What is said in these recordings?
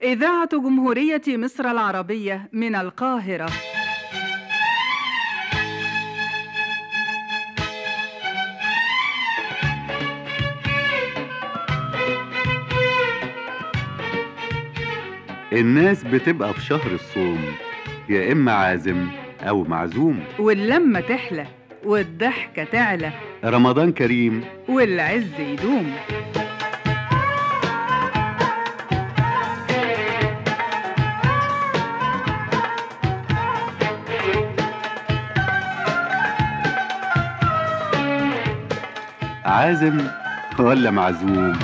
إذاعة جمهورية مصر العربية من القاهرة. الناس بتبقى في شهر الصوم يا إما عازم أو معزوم، واللمة تحلى والضحكة تعلى، رمضان كريم والعز يدوم. عازم ولا معزوم؟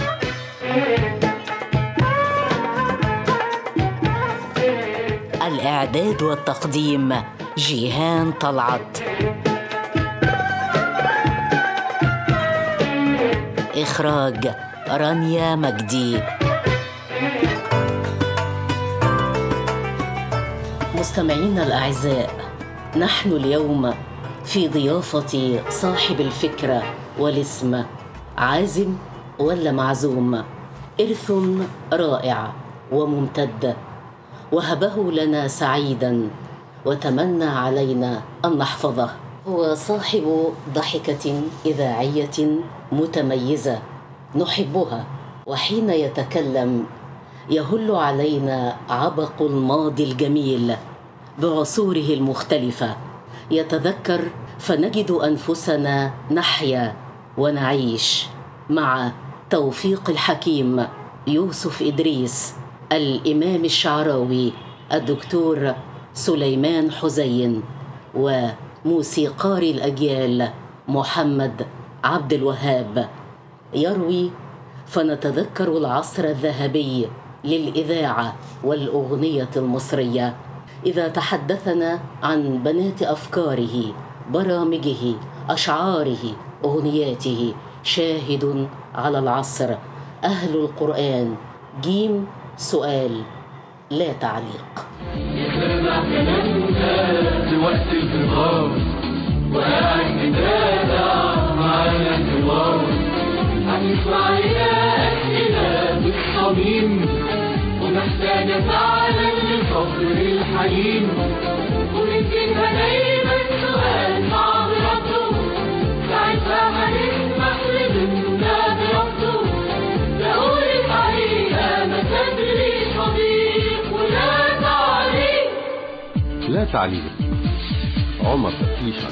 الإعداد والتقديم جيهان طلعت، إخراج رانيا مجدي. مستمعينا الأعزاء، نحن اليوم في ضيافة صاحب الفكرة والاسم، عازم ولا معزوم، إرث رائع وممتد وهبه لنا سعيدا وتمنى علينا أن نحفظه. هو صاحب ضحكة إذاعية متميزة نحبها، وحين يتكلم يهل علينا عبق الماضي الجميل بعصوره المختلفة. يتذكر فنجد أنفسنا نحيا ونعيش مع توفيق الحكيم، يوسف إدريس، الإمام الشعراوي، الدكتور سليمان حزين، وموسيقار الأجيال محمد عبد الوهاب. يروي فنتذكر العصر الذهبي للإذاعة والأغنية المصرية إذا تحدثنا عن بنات أفكاره، برامجه، أشعاره، أغنياته. شاهد على العصر، أهل القرآن، جيم سؤال لا تعليق. يسمع كلامنا في وقت الفطار وقاعد متابع معانا الحوار، هتسمع لنا أسئلة بالصميم ومحتاجة فعلا للفخر الحليم، ومسكها دايما سؤال صعب ربطه، ساعتها هنسمح لبنتنا بربطه. بقول الحقيقة ما تدريش صديق ولا تعليق. لا تعليق. عمر بطيشة.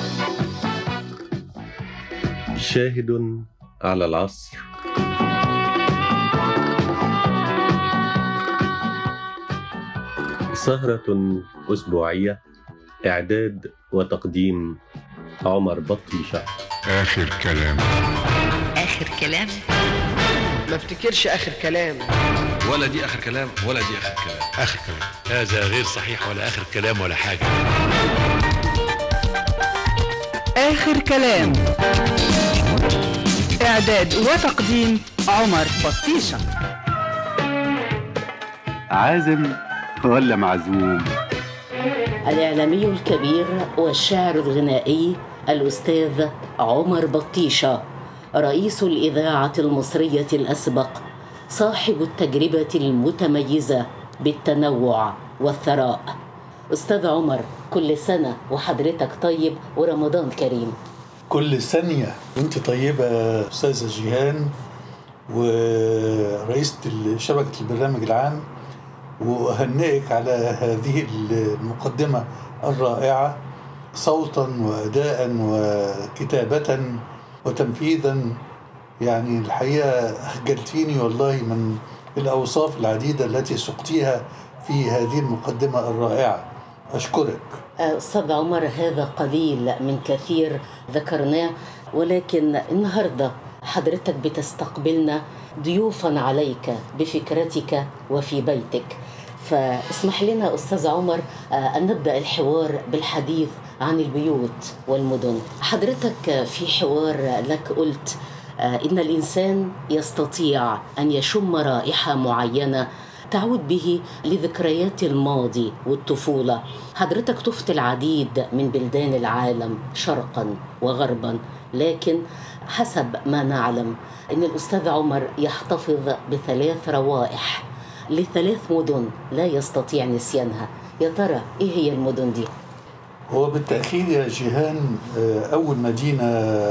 شاهد على العصر. سهرة أسبوعية، إعداد وتقديم عمر بطيشة. آخر كلام. آخر كلام؟ ما افتكرش آخر كلام، ولا دي آخر كلام ولا دي آخر كلام. آخر كلام هذا غير صحيح، ولا آخر كلام ولا حاجة. آخر كلام، إعداد وتقديم عمر بطيشة. عازم ولا معزوم؟ الإعلامي الكبير والشاعر الغنائي الأستاذ عمر بطيشة، رئيس الإذاعة المصرية الأسبق، صاحب التجربة المتميزة بالتنوع والثراء. أستاذ عمر، كل سنة وحضرتك طيب ورمضان كريم. كل ثانية وانت طيبة أستاذة جيهان ورئيسة شبكة البرنامج العام، وأهنئك على هذه المقدمة الرائعة صوتا وأداء وكتابة وتنفيذا. يعني الحقيقة أخجلتيني والله من الأوصاف العديدة التي سقتيها في هذه المقدمة الرائعة. أشكرك أستاذ عمر، هذا قليل من كثير ذكرناه، ولكن النهاردة حضرتك بتستقبلنا ضيوفا عليك بفكرتك وفي بيتك، فاسمح لنا أستاذ عمر أن نبدأ الحوار بالحديث عن البيوت والمدن. حضرتك في حوار لك قلت إن الإنسان يستطيع أن يشم رائحة معينة تعود به لذكريات الماضي والطفولة. حضرتك طفت العديد من بلدان العالم شرقا وغربا، لكن حسب ما نعلم أن الأستاذ عمر يحتفظ بثلاث روائح ل3 مدن لا يستطيع نسيانها. يا ترى إيه هي المدن دي؟ هو بالتأكيد يا جيهان أول مدينة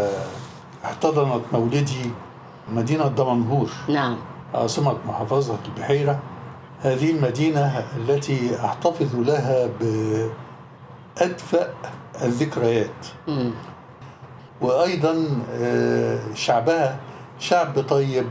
احتضنت مولدي مدينة دمنهور، نعم، عاصمة محافظة البحيرة. هذه المدينة التي أحتفظ لها بأدفأ الذكريات. وأيضا شعبها شعب طيب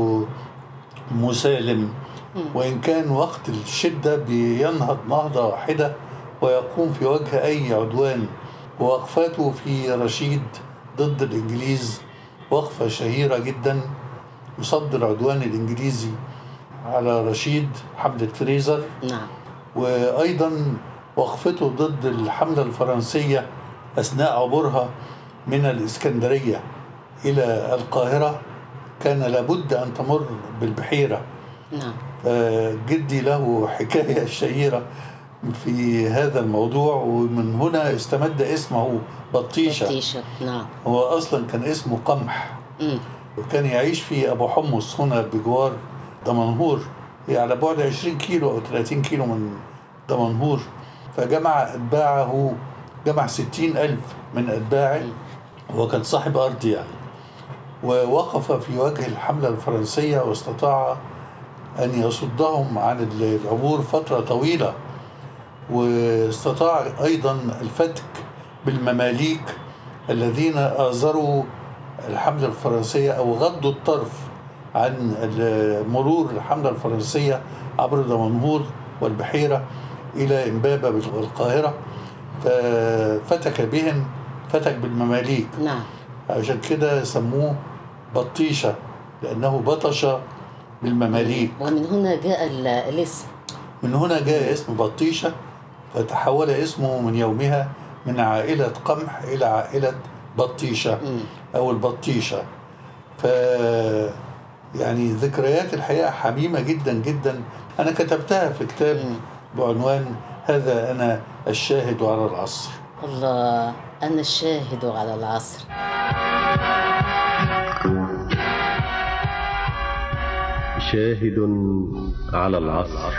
ومسالم، وإن كان وقت الشدة بينهض نهضة واحدة ويقوم في وجه أي عدوان. ووقفاته في رشيد ضد الإنجليز وقفة شهيرة جدا، يصد العدوان الإنجليزي على رشيد، حملة فريزر. نعم. وأيضا وقفته ضد الحملة الفرنسية أثناء عبورها من الإسكندرية إلى القاهرة، كان لابد أن تمر بالبحيرة. نعم. جدي له حكاية شهيرة في هذا الموضوع، ومن هنا استمد اسمه بطيشة. نعم. هو أصلا كان اسمه قمح، وكان يعيش في أبو حمص هنا بجوار دمنهور، هي على بعد 20 كيلو أو 30 كيلو من دمنهور. فجمع أتباعه، جمع 60,000 من أتباعه، وكان صاحب أرض يعني. ووقف في وجه الحملة الفرنسية واستطاع أن يصدهم عن العبور فترة طويلة. واستطاع أيضا الفتك بالمماليك الذين آزروا الحملة الفرنسية أو غضوا الطرف عن مرور الحملة الفرنسية عبر دمنهور والبحيرة إلى إمبابة بالقاهرة، ففتك بهم، فتك بالمماليك. نعم. عشان كده سموه بطيشة، لأنه بطش بالمماليك. ومن هنا جاء الاسم. من هنا جاء اسم بطيشة، فتحول اسمه من يومها من عائلة قمح إلى عائلة بطيشة أو البطيشة. يعني ذكريات الحقيقة حميمة جدا جدا. أنا كتبتها في كتاب بعنوان هذا أنا الشاهد على العصر. الله، أنا الشاهد على العصر. شاهد على العصر.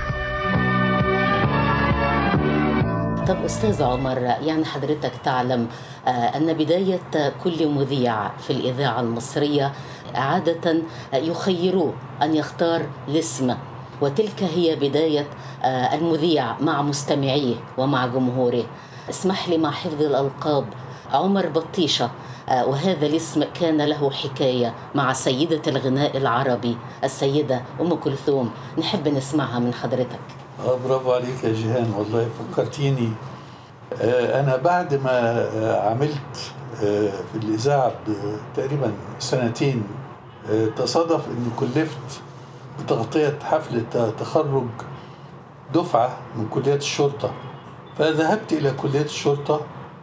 طب أستاذ عمر، يعني حضرتك تعلم أن بداية كل مذيع في الإذاعة المصرية عادة يخيروه أن يختار الاسم، وتلك هي بداية المذيع مع مستمعيه ومع جمهوره. اسمح لي مع حفظ الألقاب، عمر بطيشة، وهذا الاسم كان له حكاية مع سيدة الغناء العربي السيدة أم كلثوم، نحب نسمعها من حضرتك. برافو عليك يا جيهان، والله فكرتيني. أنا بعد ما عملت في الإذاعة تقريبا 2 سنين، تصادف أني كلفت بتغطية حفلة تخرج دفعة من كلية الشرطة. فذهبت إلى كلية الشرطة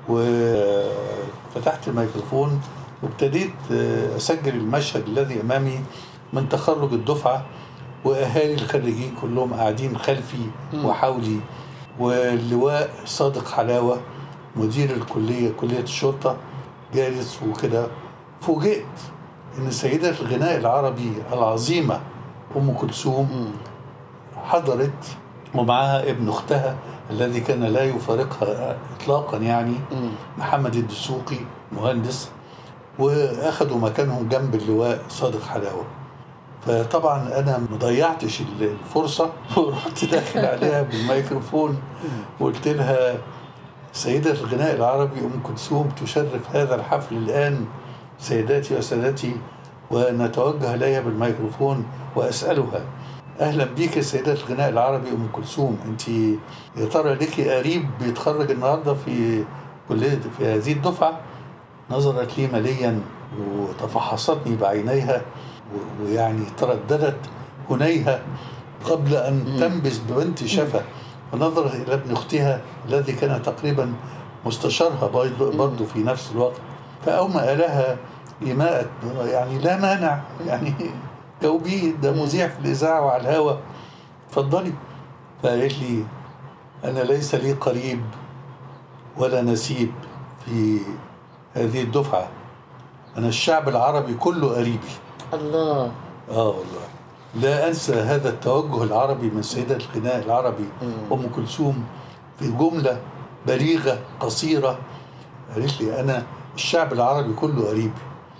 وفتحت الميكروفون وابتديت أسجل المشهد الذي أمامي من تخرج الدفعة، وأهالي الخريجين كلهم قاعدين خلفي وحولي، واللواء صادق حلاوة مدير الكلية، كلية الشرطة، جالس وكده. فوجئت إن سيدة الغناء العربي العظيمة أم كلثوم حضرت، ومعها ابن أختها الذي كان لا يفارقها إطلاقا، يعني محمد الدسوقي مهندس، وأخذوا مكانهم جنب اللواء صادق حلاوة. فطبعا أنا مضيعتش الفرصة ورحت داخل عليها بالميكروفون وقلت لها: سيدة الغناء العربي أم كلثوم تشرف هذا الحفل الآن، سيداتي وسادتي. ونتوجه إليها بالميكروفون وأسألها: أهلا بيك سيدة الغناء العربي أم كلثوم، أنت يا ترى لك قريب بيتخرج النهاردة في كلية في هذه الدفعة؟ نظرت لي مليا وتفحصتني بعينيها، ويعني ترددت هنيها قبل أن تنبذ ببنت شفة، ونظرت إلى ابن أختها الذي كان تقريبا مستشارها برضه في نفس الوقت، فأومأ لها إيماء يعني لا مانع، يعني جاوبيه، ده مذيع في الإذاعة وعلى الهوا، اتفضلي. فقالت لي: أنا ليس لي قريب ولا نسيب في هذه الدفعة، أنا الشعب العربي كله قريبي. الله. والله. لا أنسى هذا التوجه العربي من سيدة الغناء العربي أم كلثوم في جملة بليغة قصيرة قالت لي: أنا الشعب العربي كله قريبي.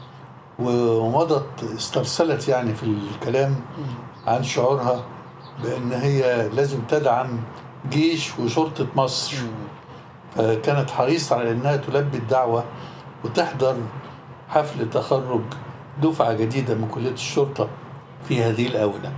ومضت استرسلت يعني في الكلام عن شعورها بأن هي لازم تدعم جيش وشرطة مصر، فكانت حريصة على أنها تلبي الدعوة وتحضر حفل تخرج دفعة جديدة من كلية الشرطة في هذه الآونة.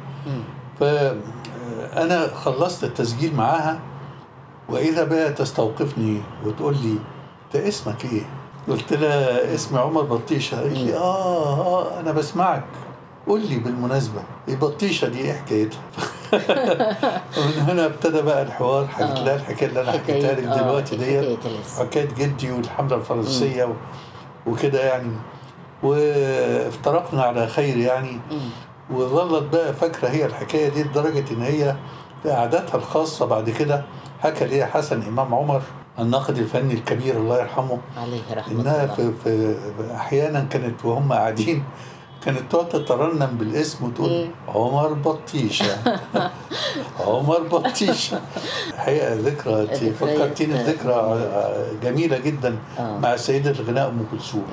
فأنا خلصت التسجيل معاها، وإذا بها تستوقفني وتقول لي: أنت اسمك إيه؟ قلت لها: اسمي عمر بطيشة. قالت لي: أنا بسمعك، قول لي بالمناسبة البطيشة دي إيه حكايتها؟ ومن هنا ابتدى بقى الحوار. حكيت لها الحكاية اللي أنا حكيتها لك دلوقتي ديت، حكاية جدي والحملة الفرنسية وكده يعني، وافترقنا على خير يعني. وظلت بقى فاكرة هي الحكاية دي لدرجة إن هي في قعداتها الخاصة بعد كده حكى ليها حسن إمام عمر الناقد الفني الكبير الله يرحمه عليه رحمة إنها الله، في أحيانا كانت وهم قاعدين كانت تقعد تترنم بالاسم وتقول: عمر بطيشة. عمر بطيشة. الحقيقة ذكرى فكرتيني بذكرى جميلة جدا مع سيدة الغناء أم كلثوم.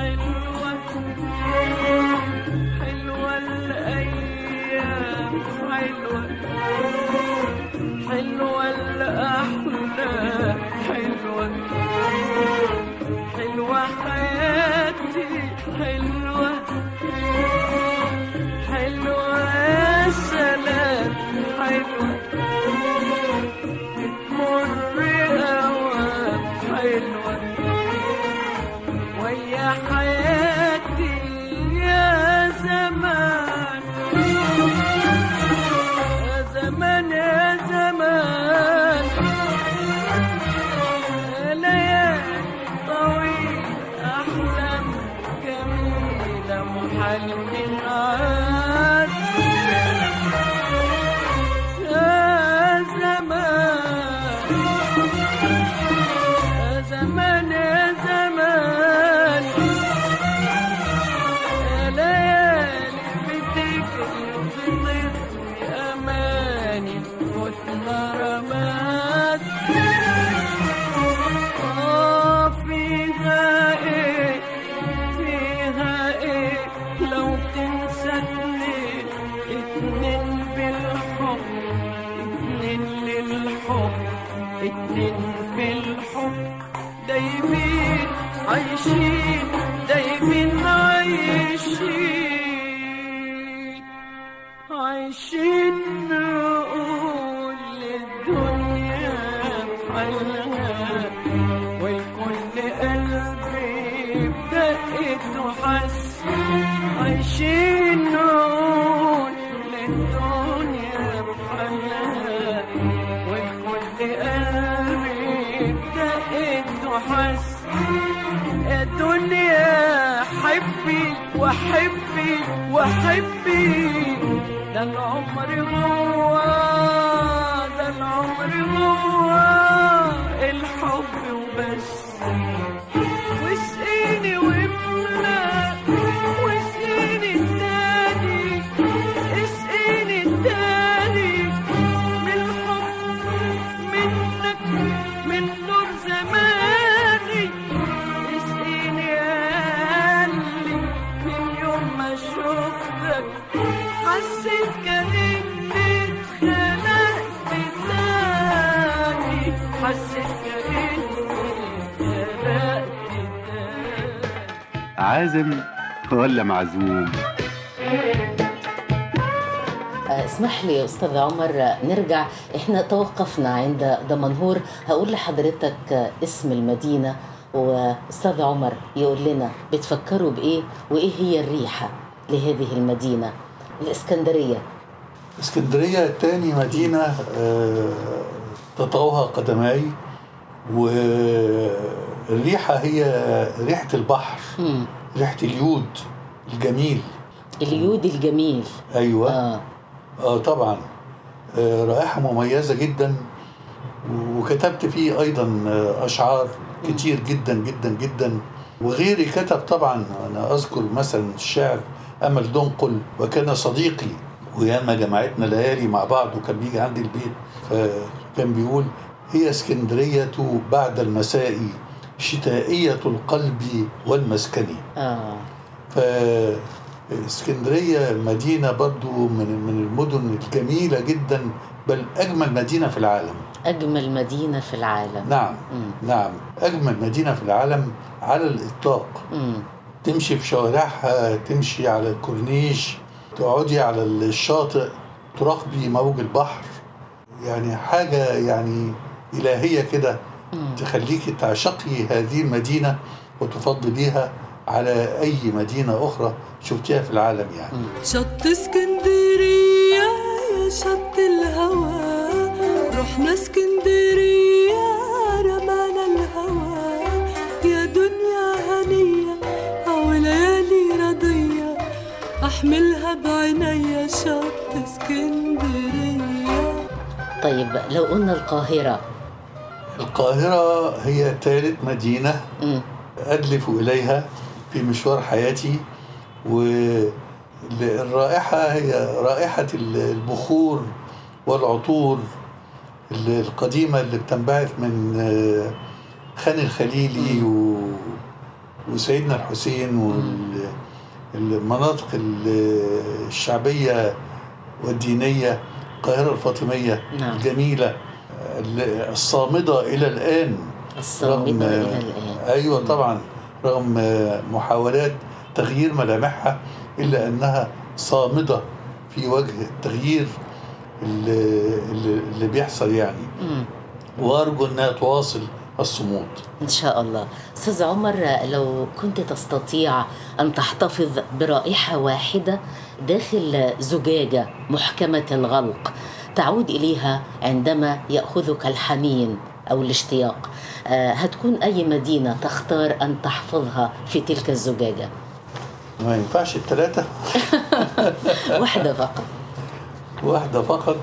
حلوة الأيام، حلوة الأحلام، حلوة حياتي، حلوة يا سلام، حلوة بتمر أوام، حلوة ويا حياتي يا زمان، يا زمان، يا زمان، ليالي طويلة، أحلام جميلة، محل عاد، يا زمان، يا زمان، يا زمان، يا ليالي بتجري وبتطوي أماني، فتنا رماد، فيها إيه، فيها إيه لو تنسى اتنين، اتنين بالحب، اتنين للحب، اتنين في الحب، دايمين عايشين، دايمين عايشين، عايشين نقول للدنيا بحالها، والكل قلبي بدقت وحس، عايشين نقول للدنيا بحالها، والكل قلبي بدقت وحس، الدنيا حبي وحبي وحبي، ده العمر هو، ده العمر هو الحب وبس، واسقيني واملى، واسقيني التاني، اسقيني التاني من الحب منك، من نور زماني، اسقيني قلبي من يوم ما شفتك، حسيت كأني اتخلقت تاني، حسيت كأني اتخلقت تاني. عازم ولا معزوم؟ اسمح لي يا أستاذ عمر نرجع، احنا توقفنا عند دمنهور. هقول لحضرتك اسم المدينة وأستاذ عمر يقول لنا بتفكروا بإيه وإيه هي الريحة لهذه المدينة. الإسكندرية. اسكندرية تاني مدينة تطأها قدماي، والريحة هي ريحة البحر، ريحة اليود الجميل. اليود الجميل، أيوة. طبعا رائحة مميزة جدا، وكتبت فيه أيضا أشعار كتير جدا جدا جدا، وغيري كتب طبعا. أنا أذكر مثلا الشاعر أمل دنقل: وكان صديقي وياما جمعتنا ليالي مع بعض، وكان بيجي عندي البيت، فكان بيقول: هي اسكندرية بعد المساء شتائية القلب والمسكن. فاسكندرية مدينة برضو من المدن الجميلة جدا، بل أجمل مدينة في العالم. أجمل مدينة في العالم. نعم. نعم، أجمل مدينة في العالم على الإطلاق. تمشي في شوارعها، تمشي على الكورنيش، تقعدي على الشاطئ، تراقبي موج البحر، يعني حاجة يعني إلهية كده، تخليكي تعشقي هذه المدينة وتفضليها على أي مدينة أخرى شفتيها في العالم يعني. شط اسكندرية يا شط الهوى، رحنا اسكندرية رمانا الهوى، يا دنيا هنية أو ليالي رضية، أحملها بعينيا شط اسكندرية. طيب لو قلنا القاهرة هي ثالث مدينة أدلف إليها في مشوار حياتي، والرائحة هي رائحة البخور والعطور القديمة اللي بتنبعث من خان الخليلي وسيدنا الحسين والمناطق الشعبية والدينية، القاهرة الفاطمية الجميلة الصامدة إلى الآن. الصامدة إلى الآن. أيوة طبعا، رغم محاولات تغيير ملامحها إلا أنها صامدة في وجه التغيير اللي بيحصل يعني. وأرجو أنها تواصل الصمود إن شاء الله. أستاذ عمر، لو كنت تستطيع أن تحتفظ برائحة واحدة داخل زجاجة محكمة الغلق تعود إليها عندما يأخذك الحنين أو الاشتياق، هتكون أي مدينة تختار أن تحفظها في تلك الزجاجة؟ ما ينفعش الثلاثة. واحدة فقط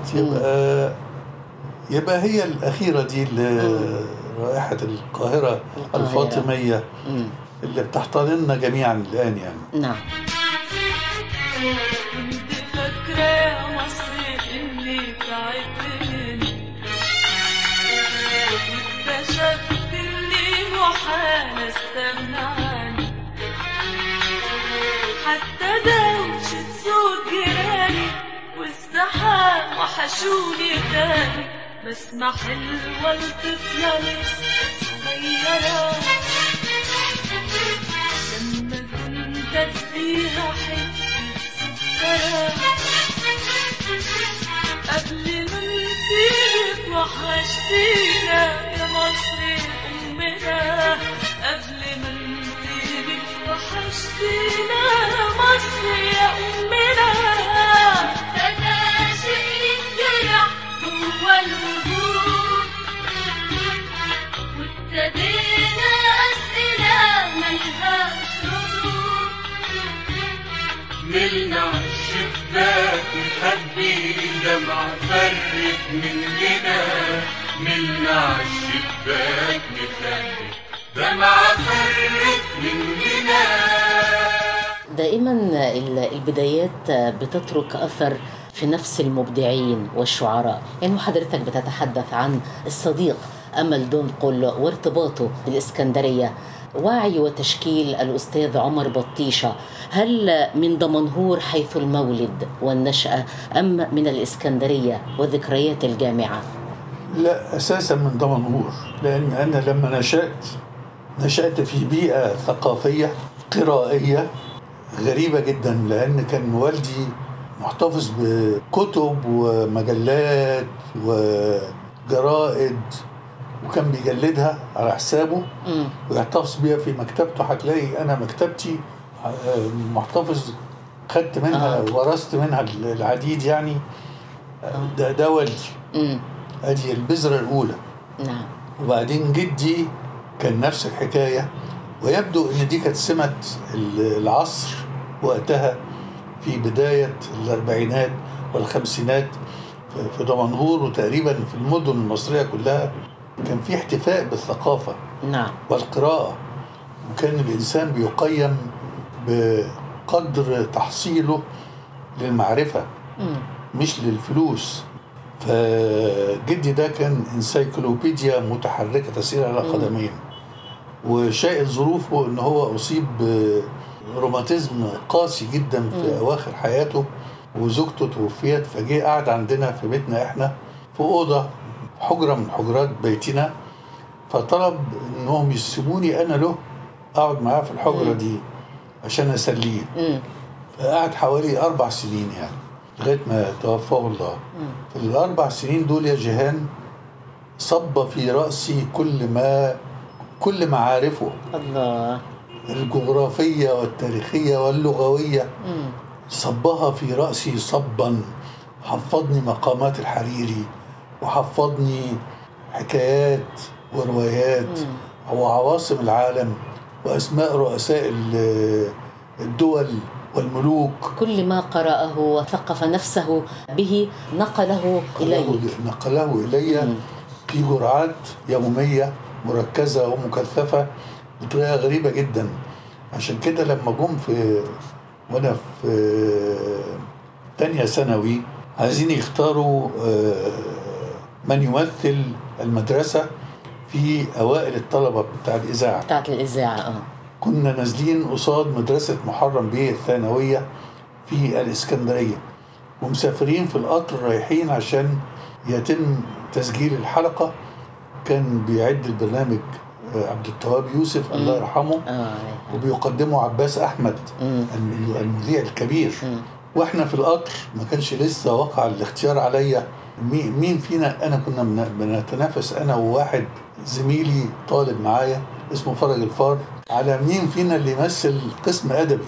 يبقى هي الأخيرة دي، رائحة القاهرة الفاطمية اللي بتحتضننا جميعا الآن يعني. نعم. فاكرة يا مصر إني تعبتني، واكتشفت إني محال استغنى عنك، حتى دوشة صوت جيراني والزحام وحشوني تاني، بسمة حلوة لطفلة لسه صغيرة، لما كنت أديها حتة قبل ما نسيبك وحشتينا يا مصر أمنا، قبل ما نسيبك وحشتينا يا مصر يا أمنا. ابتدى شيء يتجرح جوا الوجود، وابتدينا أسئلة ملهاش ردود، ملنا الشباك نخبي دمعة فرت مننا، ملنا الشباك نخبي دمعة فرت مننا. دائما البدايات بتترك أثر في نفس المبدعين والشعراء، يعني حضرتك بتتحدث عن الصديق أمل دنقل وارتباطه بالإسكندرية، وعي وتشكيل الأستاذ عمر بطيشة، هل من دمنهور حيث المولد والنشأة أم من الإسكندرية وذكريات الجامعة؟ لا، أساسا من دمنهور، لأن أنا لما نشأت في بيئة ثقافية قرائية غريبة جدا، لأن كان والدي محتفظ بكتب ومجلات وجرائد، وكان بيجلدها على حسابه ويحتفظ بيها في مكتبته. هتلاقي أنا مكتبتي محتفظ، خدت منها ورثت منها العديد يعني. ده والدي، أدي البذرة الأولى. نعم. وبعدين جدي كان نفس الحكاية، ويبدو أن دي كانت سمة العصر وقتها في بداية الأربعينات والخمسينات في دمنهور، وتقريبا في المدن المصرية كلها كان في احتفاء بالثقافة والقراءة، وكان الإنسان بيقيم بقدر تحصيله للمعرفة مش للفلوس. فجدي ده كان انسايكلوبيديا متحركة تسير على قدمين، وشاءت ظروفه ان هو اصيب بروماتيزم قاسي جدا في اواخر حياته، وزوجته توفيت، فجه قعد عندنا في بيتنا احنا في اوضه حجره من حجرات بيتنا، فطلب انهم يسيبوني انا له اقعد معاه في الحجره دي عشان اسليه. فقعد حوالي 4 سنين يعني لغايه ما توفاه الله. في ال4 سنين دول يا جيهان صب في راسي كل معارفه، الله، الجغرافيه والتاريخيه واللغويه، صبها في راسي صبا. حفظني مقامات الحريري، وحفظني حكايات وروايات وعواصم العالم واسماء رؤساء الدول والملوك. كل ما قرأه وثقف نفسه به نقله إلي في جرعات يومية مركزة ومكثفة بطريقة غريبة جدا. عشان كده لما جم وانا في تانية ثانوي عايزين يختاروا من يمثل المدرسة في أوائل الطلبة بتاعت الإذاعة. كنا نازلين قصاد مدرسة محرم بيه الثانوية في الإسكندرية، ومسافرين في القطر رايحين عشان يتم تسجيل الحلقة. كان بيعد البرنامج عبد التواب يوسف الله يرحمه، وبيقدمه عباس أحمد المذيع الكبير. واحنا في القطر ما كانش لسه وقع الاختيار عليا مين فينا. انا كنا بنتنافس انا وواحد زميلي طالب معايا اسمه فرج الفار على مين فينا اللي يمثل قسم ادبي.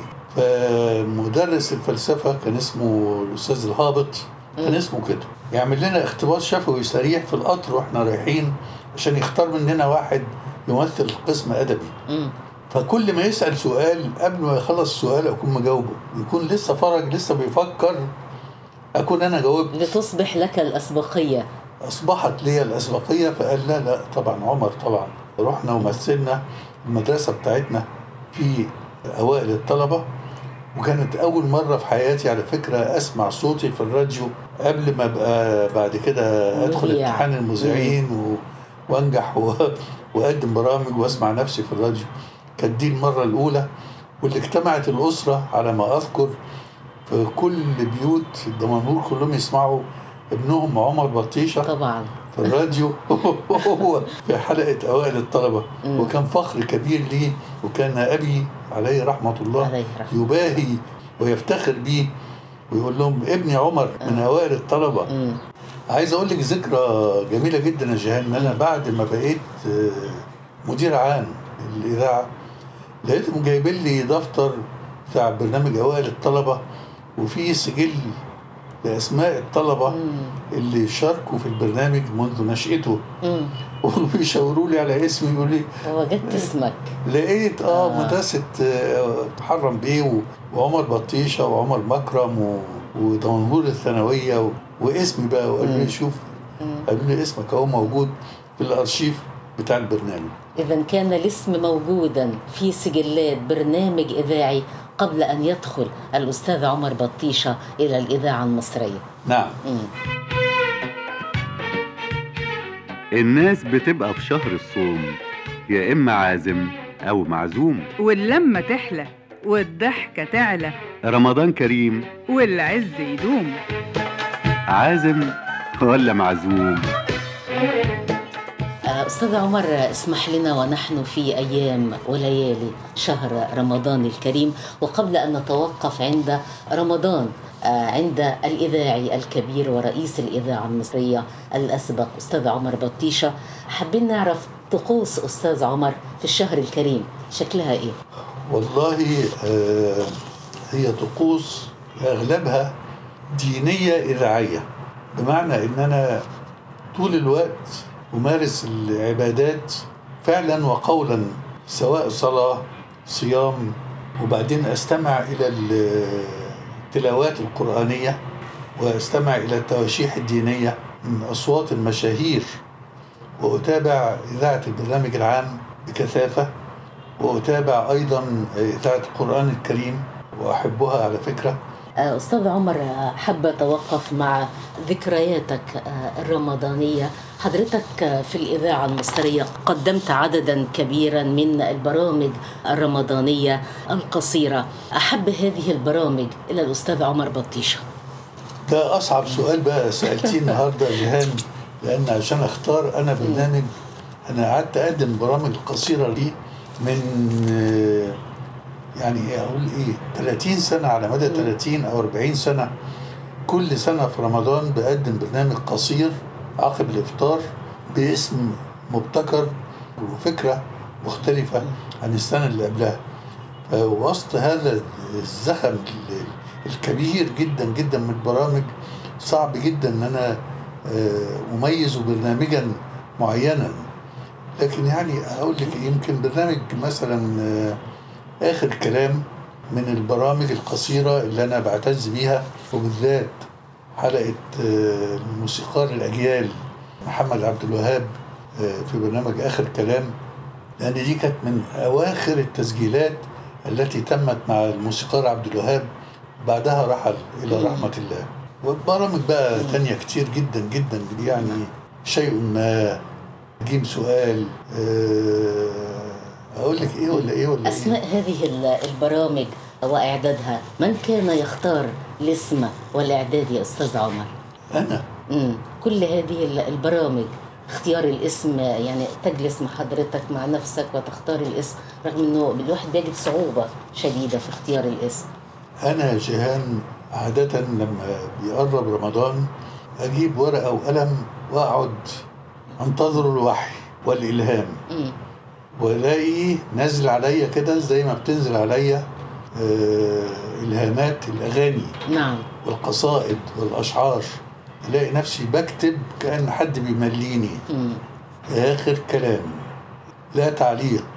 فمدرس الفلسفه كان اسمه الاستاذ الهابط، كان اسمه كده، يعمل لنا اختبار شفوي سريع في القطر واحنا رايحين عشان يختار مننا واحد يمثل قسم ادبي. فكل ما يسأل سؤال قبل ما يخلص السؤال أكون مجاوبه، يكون لسه فرج لسه بيفكر أكون أنا جاوبت، لتصبح لك الأسبقية. أصبحت لي الأسبقية. فقال لا طبعا عمر طبعا. رحنا ومثلنا المدرسة بتاعتنا في أوائل الطلبة، وكانت أول مرة في حياتي على فكرة أسمع صوتي في الراديو قبل ما أبقى بعد كده أدخل امتحان المذيعين وأنجح وأقدم برامج وأسمع نفسي في الراديو. كانت دي المرة الأولى، واللي اجتمعت الأسرة على ما أذكر في كل بيوت الدمنهور كلهم يسمعوا ابنهم عمر بطيشة طبعا في الراديو هو في حلقة أوائل الطلبة. وكان فخر كبير لي، وكان أبي عليه رحمة الله يباهي ويفتخر بيه ويقول لهم ابني عمر من أوائل الطلبة. عايز أقول لك ذكرى جميلة جدا يا جيهان. أنا بعد ما بقيت مدير عام الإذاعة لقيتهم جايبين لي دفتر بتاع برنامج أوائل الطلبة، وفيه سجل بأسماء الطلبة اللي شاركوا في البرنامج منذ نشأته. وبيشاوروا لي على اسمي، يقول لي وجدت اسمك. لقيت مدرسة محرم بيه وعمر بطيشة وعمر مكرم ودمنهور الثانوية واسمي بقى. وقالوا لي شوف، قالوا لي اسمك اهو موجود في الأرشيف بتاع البرنامج. إذن كان الاسم موجودا في سجلات برنامج إذاعي قبل أن يدخل الأستاذ عمر بطيشة إلى الإذاعة المصرية. نعم. الناس بتبقى في شهر الصوم يا إما عازم أو معزوم، واللمة تحلى والضحكة تعلى، رمضان كريم والعز يدوم. عازم ولا معزوم؟ أستاذ عمر، اسمح لنا ونحن في أيام وليالي شهر رمضان الكريم، وقبل أن نتوقف عند رمضان عند الإذاعي الكبير ورئيس الإذاعة المصرية الأسبق أستاذ عمر بطيشة، حابين نعرف طقوس أستاذ عمر في الشهر الكريم شكلها إيه؟ والله هي طقوس أغلبها دينية إذاعية، بمعنى إن أنا طول الوقت أمارس العبادات فعلا وقولا، سواء صلاة صيام، وبعدين أستمع إلى التلاوات القرآنية، وأستمع إلى التواشيح الدينية من أصوات المشاهير، وأتابع إذاعة البرنامج العام بكثافة، وأتابع أيضا إذاعة القرآن الكريم وأحبها على فكرة، أستاذ عمر، حابة أتوقف مع ذكرياتك الرمضانية. حضرتك في الإذاعة المصرية قدمت عددا كبيرا من البرامج الرمضانية القصيرة. أحب هذه البرامج إلى الأستاذ عمر بطيشة. ده أصعب سؤال بقى سألتيه النهاردة جيهان، لأن عشان أختار أنا برنامج، أنا قعدت أقدم برامج القصيرة دي من يعني أقول 30 سنة، على مدى 30 أو 40 سنة. كل سنة في رمضان بقدم برنامج قصير عقب الإفطار باسم مبتكر وفكرة مختلفة عن السنة اللي قبلها. وسط هذا الزخم الكبير جدا جدا من البرامج، صعب جدا ان انا اميز برنامجا معينا. لكن يعني اقول لك يمكن برنامج مثلا اخر كلام من البرامج القصيرة اللي انا بعتز بيها، وبالذات حلقة الموسيقار الاجيال محمد عبد الوهاب في برنامج اخر كلام، لان دي كانت من اواخر التسجيلات التي تمت مع الموسيقار عبد الوهاب، بعدها رحل إلى رحمة الله. وبرامج بقى تانية كتير جدا جدا، يعني شيء ما، جيم سؤال، أقول لك إيه ولا إيه ولا أسماء إيه؟ هذه البرامج وإعدادها، من كان يختار الاسم والإعداد يا أستاذ عمر؟ أنا. كل هذه البرامج اختيار الاسم، يعني تجلس مع حضرتك مع نفسك وتختار الاسم، رغم انه الواحد بيجد صعوبة شديدة في اختيار الاسم. انا جيهان عادة لما بيقرب رمضان اجيب ورقة وقلم واقعد انتظر الوحي والالهام، والاقي نازل عليا كده زي ما بتنزل عليا الهامات الاغاني. نعم. والقصائد والاشعار، الاقي نفسي بكتب كأن حد بيمليني. آخر كلام، لا تعليق،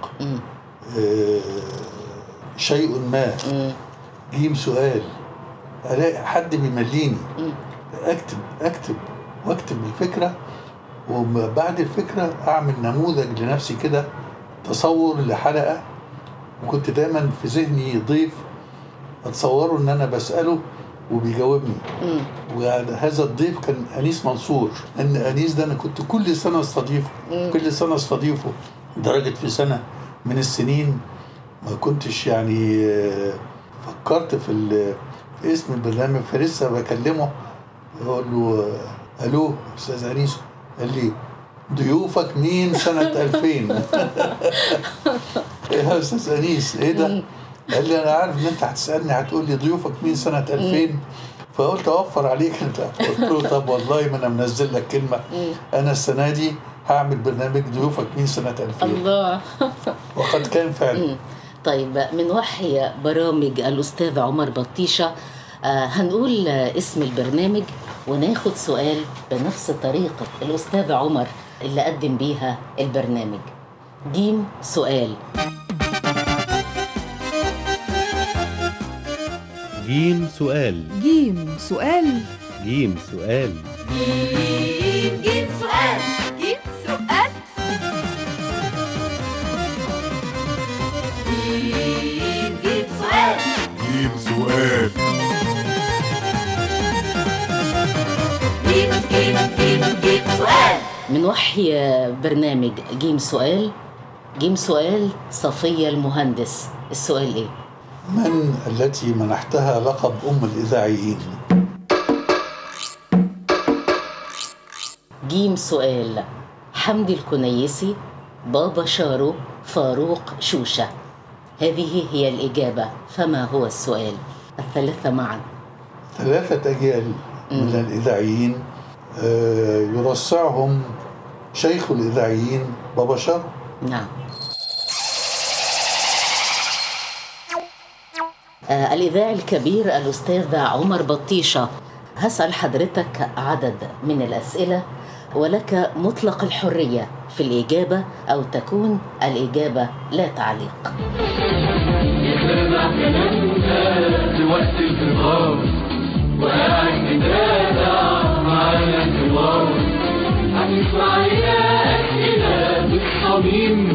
شيء ما، جيم سؤال، الاقي حد بيمليني. اكتب واكتب الفكرة، وبعد الفكرة اعمل نموذج لنفسي كده، تصور لحلقة. وكنت دايما في ذهني ضيف اتصوره ان انا بسأله وبيجاوبني. وهذا الضيف كان أنيس منصور. أن أنيس ده أنا كنت كل سنة استضيفه، لدرجة في سنة من السنين ما كنتش يعني فكرت في اسم البرنامج، فلسه بكلمه أقول له ألو أستاذ أنيس، قال لي ضيوفك مين سنة 2000؟ يا أستاذ أنيس إيه ده؟ قال لي أنا عارف إن أنت هتسألني هتقول لي ضيوفك مين سنة 2000، فقلت أوفر عليك أنت. قلت له طب والله ما أنا منزل لك كلمة، أنا السنة دي هعمل برنامج ضيوفك مين سنة 2000. الله. وقد كان فعلا. طيب، من وحي برامج الأستاذ عمر بطيشة هنقول اسم البرنامج وناخد سؤال بنفس طريقة الأستاذ عمر اللي قدم بيها البرنامج. جيم سؤال. جيم سؤال. جيم سؤال. جيم سؤال. جيم سؤال. جيم سؤال. جيم سؤال. جيم سؤال. جيم سؤال. من وحي برنامج جيم سؤال. جيم سؤال صفية المهندس، السؤال ايه؟ من التي منحتها لقب الإذاعيين؟ جيم سؤال. حمدي الكنيسي، بابا شارو، فاروق شوشة. هذه هي الإجابة، فما هو السؤال؟ الثلاثة معا. 3 أجيال من الإذاعيين يرصعهم شيخ الإذاعيين بابا شارو. نعم. الإذاعي الكبير الأستاذ عمر بطيشة، هسأل حضرتك عدد من الأسئلة ولك مطلق الحرية في الإجابة، أو تكون الإجابة لا تعليق. في وقت الفطار وقاعد متابع معانا الحوار، هتسمع لنا أسئلة بالصميم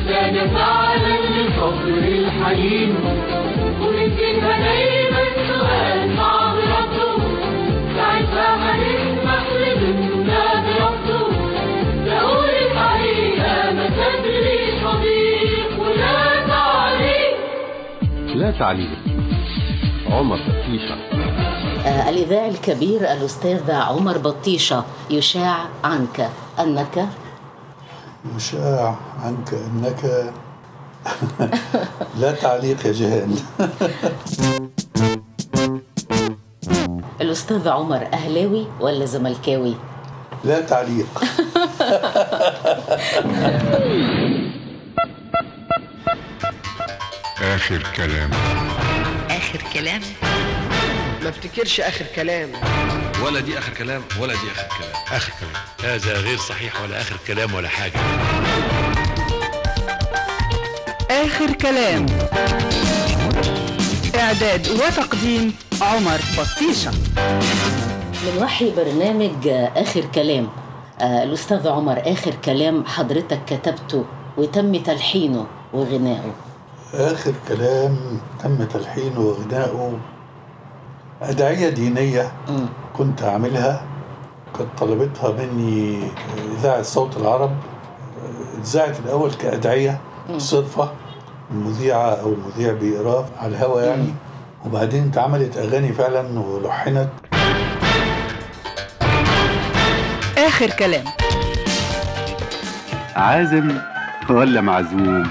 ومحتاجة فعلا لصبر الحليم، ومسكها دايما سؤال لا تعليق. عمر بطيشة. الإذاعي الكبير الأستاذ عمر بطيشة، يشاع عنك أنك لا تعليق يا جهان. الأستاذ عمر أهلاوي ولا زملكاوي؟ لا تعليق. آخر كلام. آخر كلام. ما افتكرش آخر كلام. ولا دي آخر كلام ولا دي آخر كلام. آخر كلام. هذا غير صحيح ولا آخر كلام ولا حاجة. آخر كلام. إعداد وتقديم عمر بطيشة. من وحي برنامج آخر كلام. الأستاذ عمر، آخر كلام حضرتك كتبته وتم تلحينه وغنائه. آخر كلام تم تلحينه وغنائه أدعية دينية كنت أعملها، كانت طلبتها مني إذاعة صوت العرب. اتذاعت الأول كأدعية صرفة، المذيعة أو المذيع بيقراها على الهوا يعني، وبعدين اتعملت أغاني فعلا ولحنت. آخر كلام. عازم ولا معزوم؟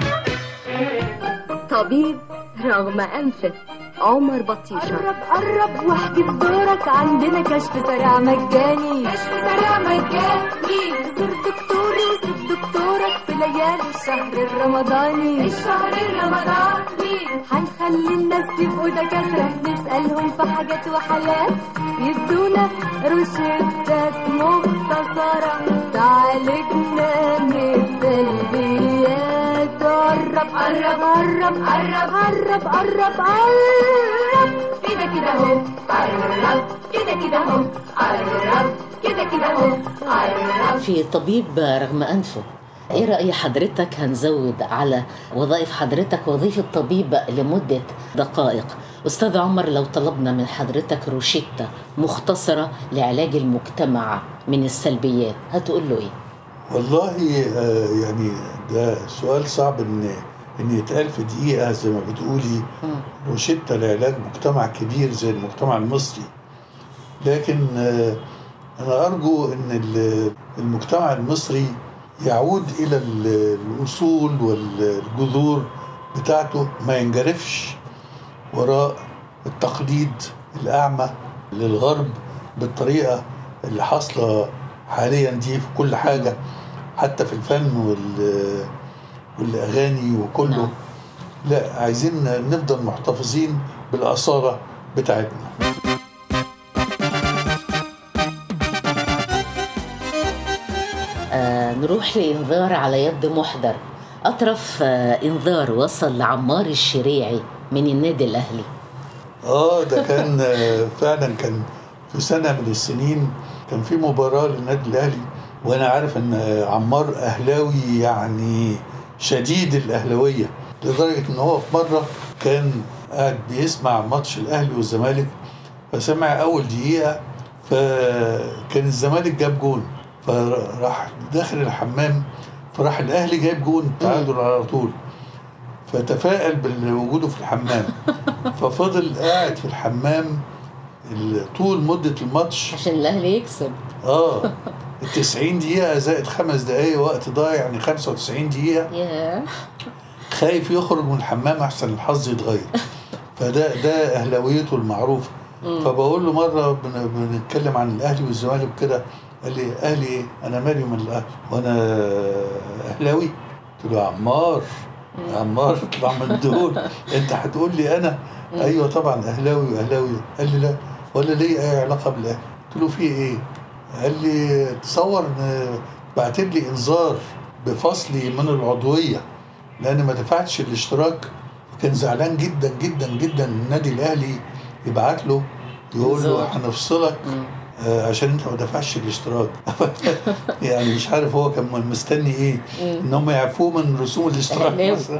طبيب رغم أنفه عمر بطيشة. قرب واحجز دورك، عندنا كشف سريع مجاني. كشف سريع مجاني. زور دكتوري وسيب دكتورك في ليالي الشهر الرمضاني. الشهر الرمضاني هنخلي الناس يبقوا دكاترة، نسألهم في حاجات وحالات، يدونا روشتات مختصرة تعالجنا من السلبيات. قرب قرب قرب قرب قرب قرب قرب كده كده اهو، قرب كده كده اهو، قرب كده كده اهو، قرب. في طبيب رغم أنفه، ايه رأي حضرتك هنزود على وظائف حضرتك وظيفة طبيب لمدة دقائق؟ أستاذ عمر، لو طلبنا من حضرتك روشتة مختصرة لعلاج المجتمع من السلبيات هتقول له ايه؟ والله يعني ده سؤال صعب ان يتقال في دقيقة زي ما بتقولي روشتة لعلاج مجتمع كبير زي المجتمع المصري. لكن أنا أرجو أن المجتمع المصري يعود إلى الأصول والجذور بتاعته، ما ينجرفش وراء التقليد الأعمى للغرب بالطريقة اللي حاصلة حاليا دي في كل حاجة، حتى في الفن والأغاني وكله. لا، عايزين نفضل محتفظين بالأصالة بتاعتنا. نروح لإنذار على يد محضر. أطرف إنذار وصل لعمار الشريعي من النادي الأهلي. ده كان فعلا كان في سنة من السنين كان في مباراة للنادي الأهلي، وأنا عارف أن عمار أهلاوي يعني شديد الأهلوية، لدرجة أنه هو في مرة كان قاعد بيسمع ماتش الأهلي والزمالك، فسمع أول دقيقة فكان الزمالك جاب جون، فراح داخل الحمام، فراح الأهلي جايب جون تعادل على طول، فتفائل بوجوده في الحمام، ففضل قاعد في الحمام طول مدة الماتش عشان الأهلي يكسب. 90 دقيقة زائد 5 دقايق وقت ضايع، يعني 95 دقيقة. خايف يخرج من الحمام أحسن الحظ يتغير. فده أهلاويته المعروفة. فبقول له مرة بنتكلم عن الأهلي والزمالك وكده، قال لي أهلي إيه؟ أنا مالي من الأهلي وأنا أهلاوي؟ قلت له عمار اطلع من دول، أنت هتقول لي أنا؟ أيوة طبعا أهلاوي. قال لي لا، ولا ليه أي علاقة بالأهلي؟ قلت له في إيه؟ قال لي تصور بعتب لي إنذار بفصلي من العضوية لأن ما دفعتش الاشتراك. كان زعلان جدا جدا جدا النادي الأهلي يبعت له يقول له هنفصلك عشان انت ما دفعش الاشتراك. يعني مش عارف هو كان مستني ايه، ان هم يعفوه من رسوم الاشتراك مثلا.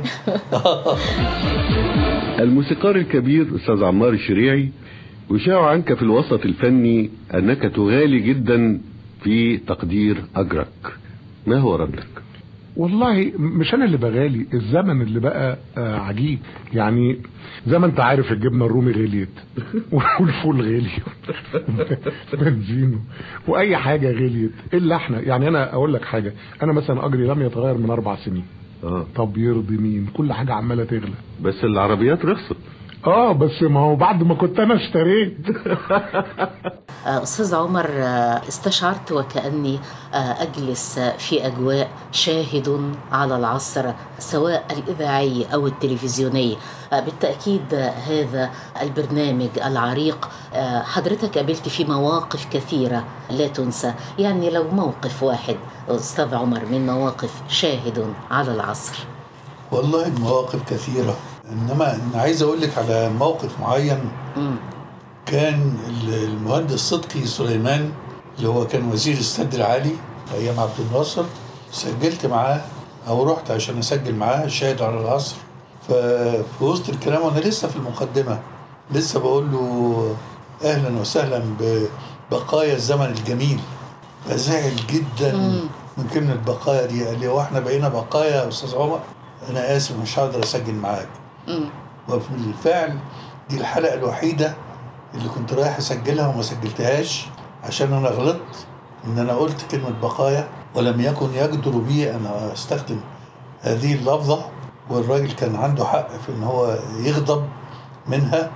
الموسيقار الكبير أستاذ عمار الشريعي، يشاع عنك في الوسط الفني أنك تغالي جدا في تقدير أجرك، ما هو ردك؟ والله مش انا اللي بغالي، الزمن اللي بقى عجيب. يعني زي ما انت عارف الجبنه الرومي غليت والفول غلي بنزينه واي حاجه غليت الا احنا. يعني انا اقول لك حاجه، انا مثلا اجري لم يتغير من 4 سنين. طب يرضي مين؟ كل حاجه عماله تغلى. بس العربيات رخصت. بس ما هو بعد ما كنت انا اشتريت. أستاذ عمر، استشعرت وكأني أجلس في أجواء شاهد على العصر، سواء الإذاعي أو التلفزيوني. بالتأكيد هذا البرنامج العريق حضرتك قابلت فيه مواقف كثيرة لا تنسى. يعني لو موقف واحد أستاذ عمر من مواقف شاهد على العصر. والله المواقف كثيرة، إنما أنا عايز أقول لك على موقف معين. كان المهندس صدقي سليمان اللي هو كان وزير السد العالي أيام عبد الناصر، سجلت معاه أو رحت عشان أسجل معاه شاهد على العصر. ففي وسط الكلام وأنا لسه في المقدمة لسه بقول له أهلا وسهلا ببقايا الزمن الجميل، فزعل جدا من كلمة بقايا دي. قال لي واحنا بقينا بقايا يا أستاذ عمر؟ أنا آسف مش هقدر أسجل معاك. وبالفعل دي الحلقة الوحيدة اللي كنت رايح أسجلها وما سجلتهاش، عشان أنا غلطت إن أنا قلت كلمة بقايا ولم يكن يجدر بي أن أستخدم هذه اللفظة، والراجل كان عنده حق في إن هو يغضب منها،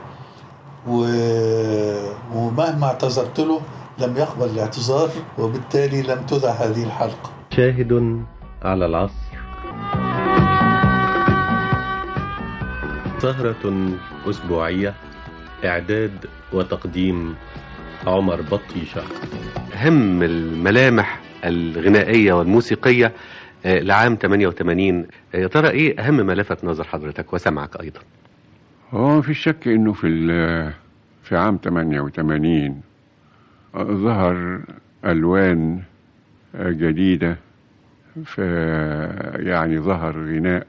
ومهما اعتذرت له لم يقبل الاعتذار، وبالتالي لم تذع هذه الحلقة. شاهد على العصر، سهرة أسبوعية، إعداد وتقديم عمر بطيشة. أهم الملامح الغنائية والموسيقية لعام 88، يا ترى إيه أهم ما لفت نظر حضرتك وسمعك أيضا؟ هو في شك إنه في عام 88 ظهر ألوان جديدة، يعني ظهر غناء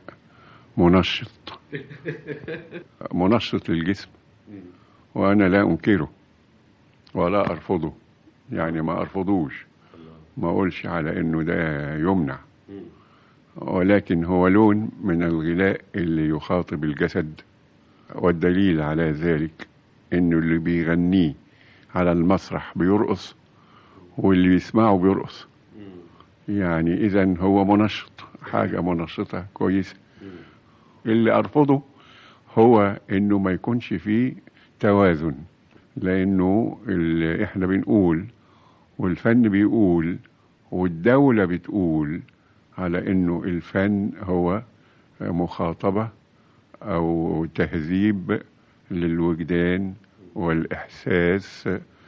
منشط للجسم، وأنا لا أنكره ولا أرفضه. يعني ما أرفضوش، ما أقولش على إنه ده يمنع، ولكن هو لون من الغناء اللي يخاطب الجسد. والدليل على ذلك إنه اللي بيغنيه على المسرح بيرقص، واللي بيسمعه بيرقص. يعني إذن هو منشط، حاجة منشطة كويسة. اللي أرفضه هو إنه ما يكونش فيه توازن، لأنه اللي إحنا بنقول والفن بيقول والدولة بتقول على إنه الفن هو مخاطبة أو تهذيب للوجدان والإحساس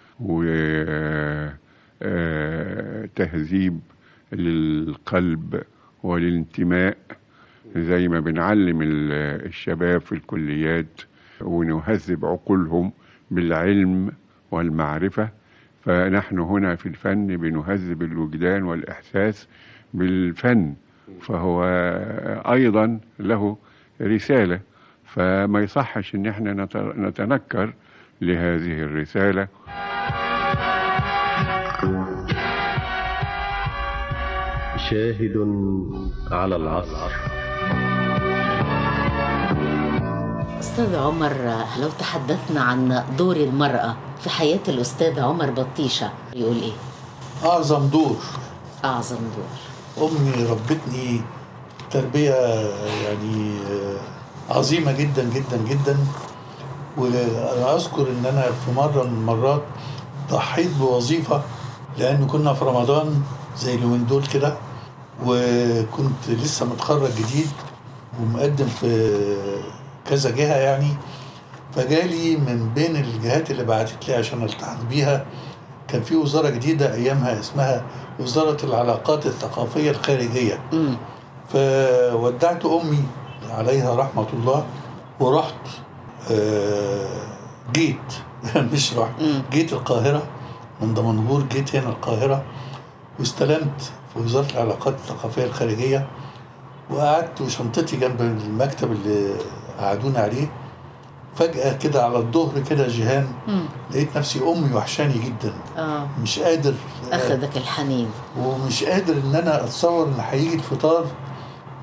وتهذيب للقلب والانتماء، زي ما بنعلم الشباب في الكليات ونهذب عقولهم بالعلم والمعرفة. فنحن هنا في الفن بنهذب الوجدان والإحساس بالفن، فهو أيضا له رسالة، فما يصحش ان احنا نتنكر لهذه الرسالة. شاهد على العصر. أستاذ عمر، لو تحدثنا عن دور المرأة في حياة الأستاذ عمر بطيشة يقول إيه؟ أعظم دور. أعظم دور. أمي ربتني تربية يعني عظيمة جدا جدا جدا. وأنا أذكر إن أنا في مرة من المرات ضحيت بوظيفة، لأن كنا في رمضان زي اليومين دول كده، وكنت لسه متخرج جديد ومقدم في كذا جهة يعني. فجالي من بين الجهات اللي بعتت لي عشان التحق بيها كان في وزارة جديدة أيامها اسمها وزارة العلاقات الثقافية الخارجية. فودعت أمي عليها رحمة الله ورحت جيت مش رحت جيت القاهرة من دمنهور، جيت هنا القاهرة واستلمت في وزارة العلاقات الثقافية الخارجية، وقعدت وشنطتي جنب المكتب اللي قعدوني عليه. فجأة كده على الظهر كده جيهان لقيت نفسي أمي وحشاني جدا. مش قادر، أخذك الحنين، ومش قادر إن أنا أتصور إن هيجي الفطار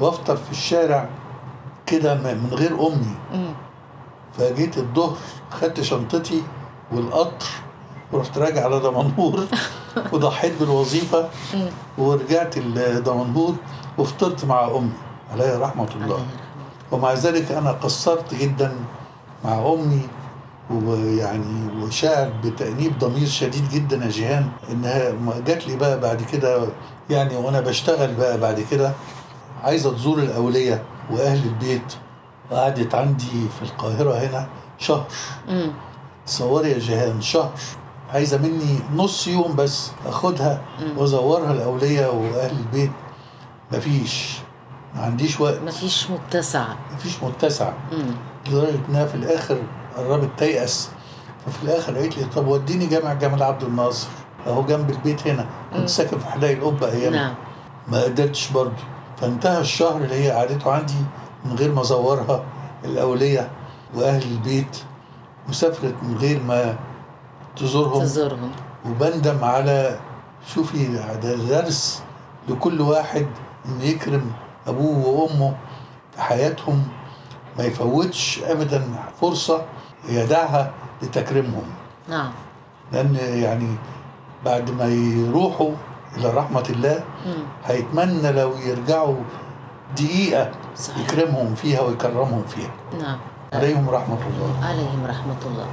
وافطر في الشارع كده من غير امي. فجيت الظهر خدت شنطتي والقطر ورحت راجع على دمنهور وضحيت بالوظيفه ورجعت لدمنهور وفطرت مع امي عليها رحمه الله. ومع ذلك انا قصرت جدا مع امي، ويعني وشاعر بتأنيب ضمير شديد جدا يا جيهان انها جات لي بقى بعد كده، يعني وانا بشتغل بقى بعد كده عايزه تزور الاوليه واهل البيت، وقعدت عندي في القاهره هنا شهر. تصوري يا جيهان شهر، عايزه مني نص يوم بس اخدها وازورها الاوليه واهل البيت. مفيش، ما عنديش وقت، مفيش متسع. لدرجه انها في الاخر قربت تيأس. ففي الاخر قالت لي طب وديني جامع جمال عبد الناصر اهو جنب البيت هنا، كنت ساكن في حدائق القبه ايام. نعم. ما قدرتش برضه، فانتهى الشهر اللي هي قعدته عندي من غير ما ازورها الاوليه واهل البيت، وسافرت من غير ما تزورهم. وبندم على، شوفي ده درس لكل واحد انه يكرم ابوه وامه في حياتهم، ما يفوتش ابدا فرصه يدعها لتكريمهم. نعم. لان يعني بعد ما يروحوا الى رحمه الله هيتمنى لو يرجعوا دقيقه يكرمهم فيها ويكرمهم فيها. نعم. عليهم رحمه الله. عليهم رحمه الله.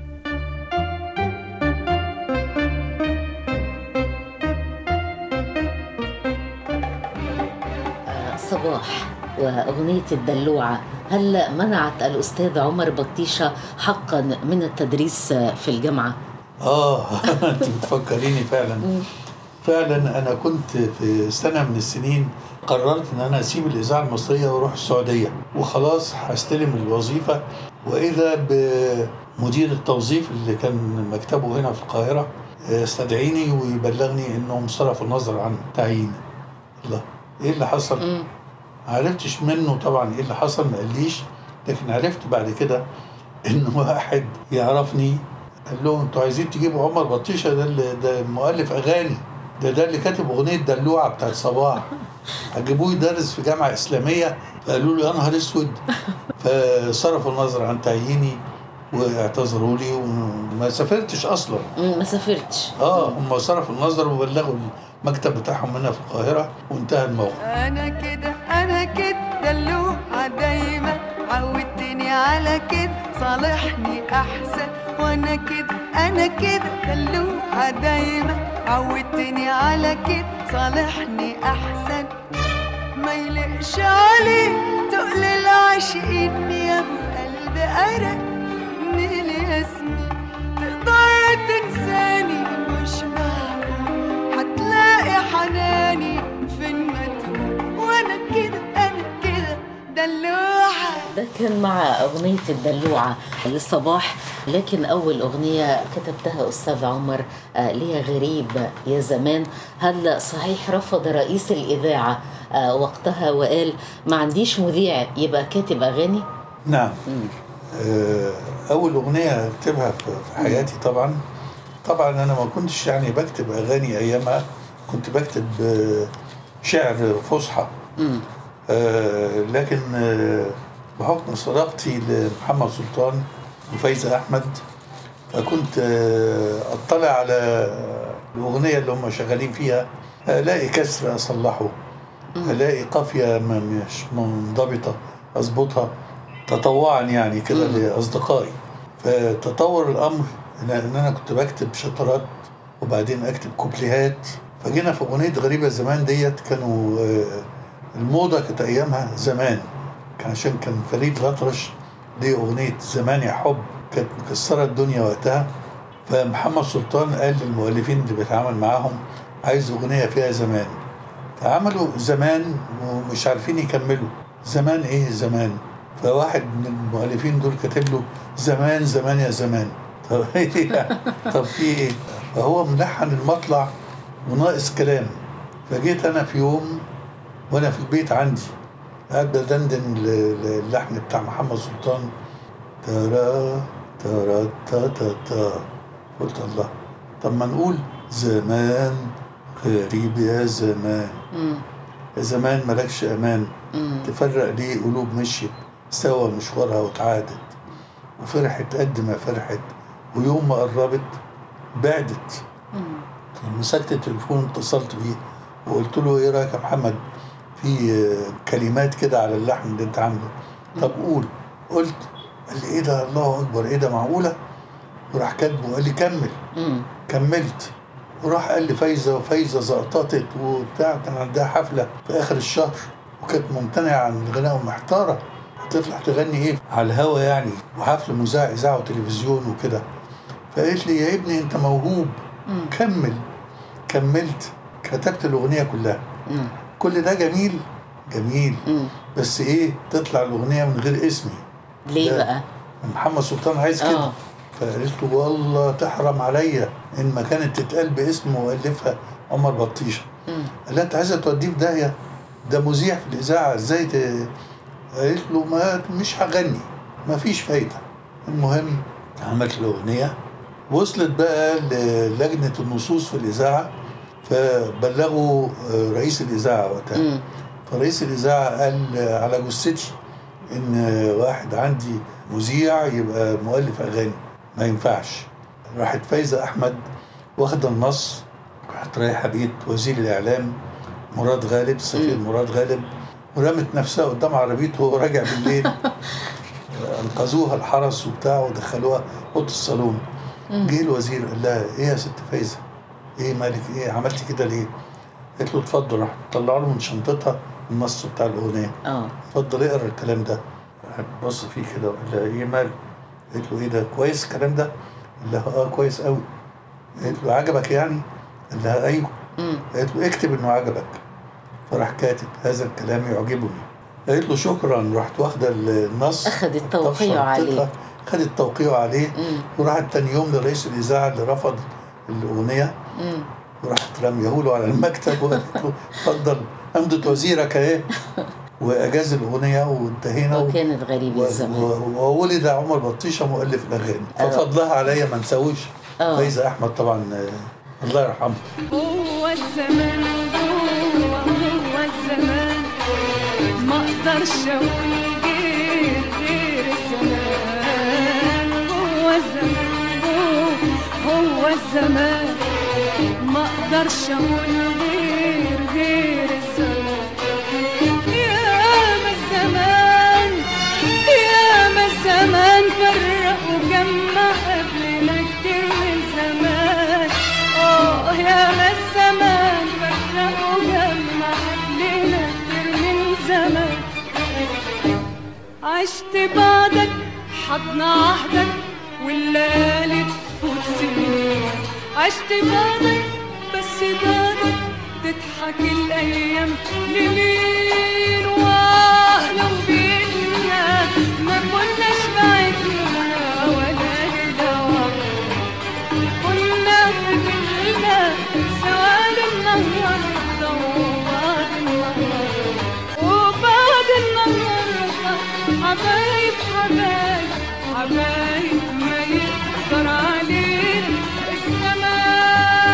صباح وأغنية الدلوعة، هل منعت الأستاذ عمر بطيشة حقا من التدريس في الجامعة؟ أنت بتفكريني فعلا. فعلا أنا كنت في سنة من السنين قررت أن أنا أسيب الإذاعة المصرية وأروح السعودية وخلاص هستلم الوظيفة، وإذا بمدير التوظيف اللي كان مكتبه هنا في القاهرة يستدعيني ويبلغني أنهم صرفوا النظر عن تعيين. الله، إيه اللي حصل؟ عرفتش منه طبعا ايه اللي حصل، ما قاليش، لكن عرفت بعد كده ان واحد يعرفني قال لهم انتوا عايزين تجيبوا عمر بطيشه، ده مؤلف اغاني، ده اللي كاتب اغنيه دلوعه بتاعت صباح، هتجيبوه يدرس في جامعه اسلاميه. فقالوا له يا نهار اسود. فصرفوا النظر عن تعييني واعتذروا لي وما سافرتش اصلا. ما سافرتش. هم صرفوا النظر وبلغوا المكتب بتاعهم هنا في القاهره وانتهى الموقف. انا كده دلوعه دايما، عودتني على كده صالحني احسن. وانا كده دلوعه دايما، عودتني على كده صالحني احسن. ما يلقش عليك تقل العاشقين يا ابو قلب ارق من الياسمين، تقدر تنساني مش معقول، هتلاقي حناني فين ما تقول. وانا كده دلوعه. ده كان مع أغنية الدلوعة لصباح. لكن أول أغنية كتبتها أستاذ عمر ليها غريب يا زمان. هل صحيح رفض رئيس الإذاعة وقتها وقال ما عنديش مذيع يبقى كاتب أغاني؟ نعم. أول أغنية أكتبها في حياتي طبعا أنا ما كنتش يعني بكتب أغاني أيامها، كنت بكتب شعر فصحى. لكن بحكم صداقتي لمحمد سلطان وفايزة أحمد فكنت أطلع على الأغنية اللي هم شغالين فيها، ألاقي كسر أصلحه، ألاقي قافية مش منضبطة أضبطها تطوعا يعني كده لأصدقائي. فتطور الأمر إن أنا كنت بكتب شطرات وبعدين أكتب كوبليهات. فجينا في أغنية غريبة زمان ديت، كانوا الموضة كانت أيامها زمان، عشان كان فريد الأطرش دي أغنية زمان يا حب كانت مكسرة الدنيا وقتها. فمحمد سلطان قال للمؤلفين اللي بيتعامل معاهم عايز أغنية فيها زمان، فعملوا زمان ومش عارفين يكملوا. زمان إيه زمان؟ فواحد من المؤلفين دول كاتب له زمان زمان يا زمان. طب طب في إيه؟ فهو ملحن المطلع وناقص كلام. فجيت أنا في يوم وانا في البيت عندي قاعد بدندن اللحن بتاع محمد سلطان، ترى ترى تا تا تا. قلت الله، طب ما نقول زمان غريب يا زمان. زمان ملكش امان، تفرق ليه قلوب مشيت سوا مشوارها وتعادت، وفرحت قد ما فرحت ويوم ما قربت بعدت. مسكت التليفون اتصلت بيه وقلت له ايه رايك يا محمد في كلمات كده على اللحن اللي انت عامله؟ طب قول. قلت. قال لي ايه ده، الله اكبر، ايه ده، معقوله؟ وراح كاتبه وقال لي كمل. كملت وراح قال لي فايزه زقططت وبتاع، كان عندها حفله في اخر الشهر وكانت ممتنعه عن الغناء ومحتاره هتطلع تغني ايه على الهوا يعني، وحفل مذاع اذاعه وتلفزيون وكده. فقالت لي يا ابني انت موهوب، كمل. كملت، كتبت الاغنيه كلها. كل ده جميل جميل، بس ايه، تطلع الاغنيه من غير اسمي. ليه بقى؟ محمد سلطان عايز كده. فقلت له والله تحرم عليا ان ما كانت تتقال باسم مؤلفها عمر بطيشه. قال لها انت عايزه توديه في داهيه، ده مذيع في الاذاعه ازاي قالت له ما مش هغني، ما فيش فايده. المهم عملت الاغنيه، وصلت بقى للجنه النصوص في الاذاعه، فبلغوا رئيس الاذاعه وقتها. فرئيس الاذاعه قال على جثتي ان واحد عندي مذيع يبقى مؤلف اغاني، ما ينفعش. راحت فايزه احمد واخده النص، راحت رايحه بيت وزير الاعلام مراد غالب، السفير مراد غالب، ورمت نفسها قدام عربيته وهو راجع بالليل. انقذوها الحرس وبتاع ودخلوها اوضه الصالون. جه الوزير قال لها ايه يا ست فايزه، ايه مالك، ايه عملتي كده ليه؟ قالت له اتفضل. راح طلع له من شنطتها النص بتاع الاغنيه. اتفضل اقرا الكلام ده. بص فيه كده وقال لها ايه مالك؟ قالت له ايه ده، كويس الكلام ده؟ قال لها كويس قوي. قالت له عجبك يعني؟ قال لها ايوه. قالت له اكتب انه عجبك. فراح كاتب هذا الكلام يعجبني. قالت له شكرا. راحت واخده النص، اخذت توقيع عليه. خدت توقيعه عليه. وراحت تاني يوم لرئيس الاذاعه اللي رفض الاغنيه، وراحت رميه له على المكتب وقالت له اتفضل امضه وزيرك اهي، واجاز الاغنيه وانتهينا. وكانت غريبه الزمان. وولد عمر بطيشه مؤلف الاغاني، ففضلها عليا ما نسويش. فايزه احمد طبعا الله يرحمه. هو الزمان هو الزمان، ما اقدرش اقول غير الزمان. هو الزمان هو الزمان، ما اقدرش اقول غير الزمان. ياما الزمان ياما الزمان فرق وجمع قبلنا كتير من زمان. ياما الزمان فرق وجمع قبلنا كتير من زمان. عشت بعدك حضن عهدك والليالي تفوت سنين. عشت بعدك بس بعدك تضحك الايام لمين. لو بينا ما كناش بعدنا ولا جدوا، كنا فضلنا سواد النهارده وبعد النهارده حبايب حبايب حبايب ما يقدر علينا الزمان.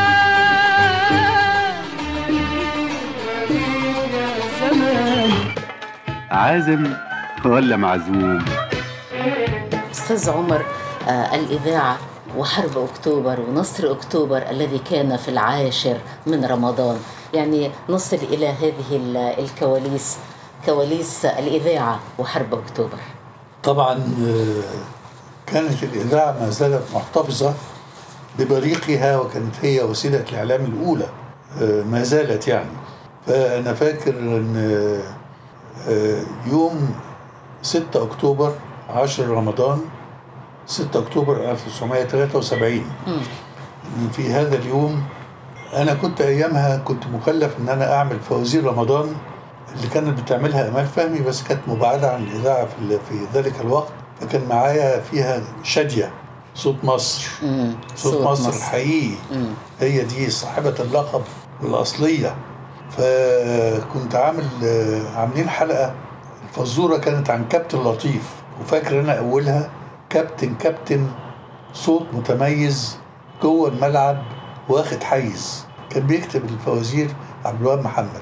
عازم ولا معزوم؟ أستاذ عمر، الإذاعة وحرب أكتوبر ونصر أكتوبر الذي كان في 10 من رمضان، يعني نصل إلى هذه الكواليس، كواليس الإذاعة وحرب أكتوبر. طبعا كانت الإذاعة ما زالت محتفظة ببريقها، وكانت هي وسيلة الإعلام الأولى ما زالت يعني. فأنا فاكر أن يوم 6 أكتوبر 10 رمضان 6 أكتوبر 1973، في هذا اليوم أنا كنت أيامها كنت مكلف أن أنا أعمل فوازير رمضان اللي كانت بتعملها أمال فهمي، بس كانت مبعدة عن الإذاعة في ذلك الوقت. فكان معايا فيها شادية صوت مصر. صوت مصر الحقيقي، هي دي صاحبة اللقب والأصلية. فكنت عاملين حلقة الفزورة كانت عن كابتن لطيف، وفاكر أنا أولها كابتن صوت متميز جوه الملعب واخد حيز. كان بيكتب الفوازير عبد الوهاب محمد.